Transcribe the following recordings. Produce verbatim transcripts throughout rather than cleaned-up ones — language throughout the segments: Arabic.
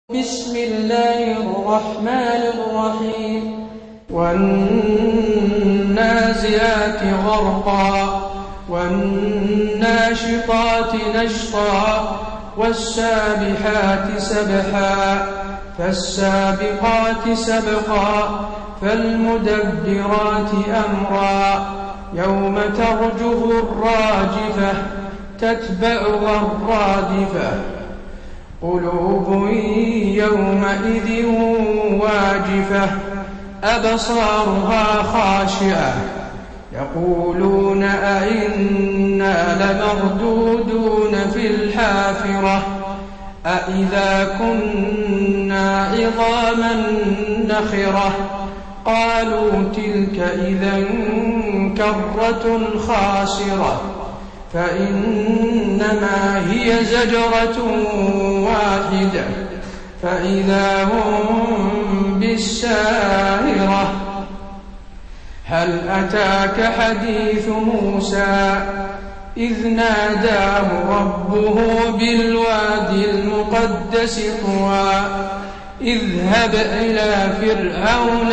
بسم الله الرحمن الرحيم والنازعات غرقا والناشطات نشطا والسابحات سبحا فالسابقات سبقا فالمدبرات أمرا يوم ترجف الراجفة تتبعها الرادفة قلوب يومئذ واجفة أبصارها خاشعة يقولون أئنا لمردودون في الحافرة أئذا كنا عظاما نخرة قالوا تلك إذا كرة خاسرة فإنما هي زجرة واحدة فإذا هم بالساهرة هل أتاك حديث موسى إذ ناداه ربه بالوادي المقدس طوى اذهب إلى فرعون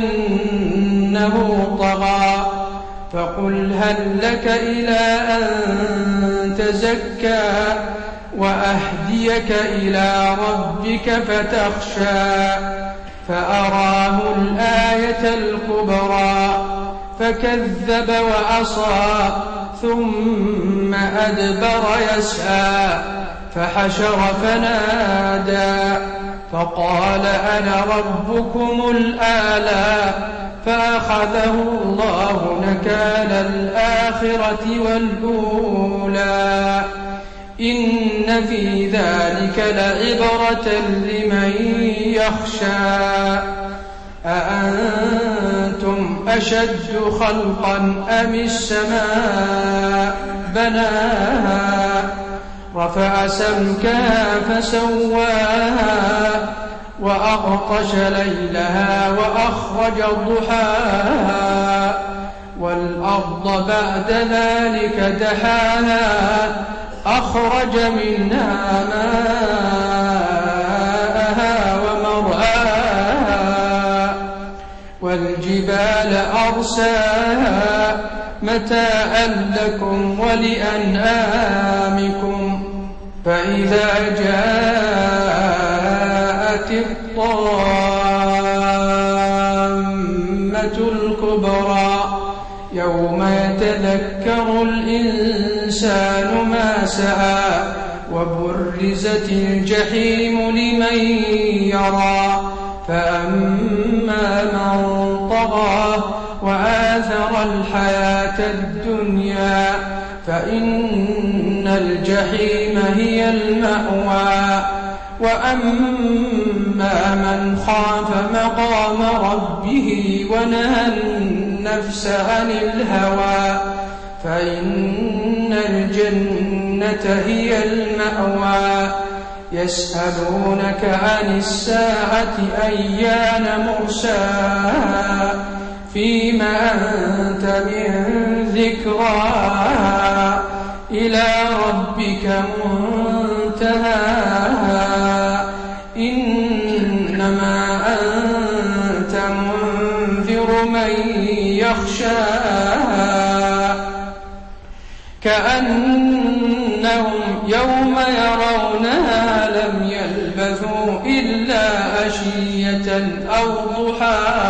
إنه طغى فقل هل لك إلى أن تزكى وأهديك إلى ربك فتخشى فأراه الآية الكبرى فكذب وعصى ثم أدبر يسعى فحشر فنادى فقال أنا ربكم الأعلى فأخذه الله نكال الآخرة والأولى إن في ذلك لعبرة لمن يخشى أأنتم أشد خلقا أم السماء بناها رفع سمكها فسواها وأغطش ليلها وأخرج ضحاها والأرض بعد ذلك دحاها أخرج منها ماءها ومرعاها والجبال أرساها متاعا لكم ولأنعامكم فإذا جاءت الطامة الكبرى يوم يتذكر الإنسان ما سعى وبرزت الجحيم لمن يرى فأما من طغى وآثر الحياة الدنيا فإن الجحيم هي المأوى وأما من خاف مقام ربه ونهى النفس عن الهوى فإن الجنة هي المأوى يسألونك عن الساعة أيان مرساها فيما أنت من ذكراها إلى ربك منتهاها إنما أنت منذر من يخشاها كأنهم يوم يرونها لم يلبثوا إلا عشية أو ضحاها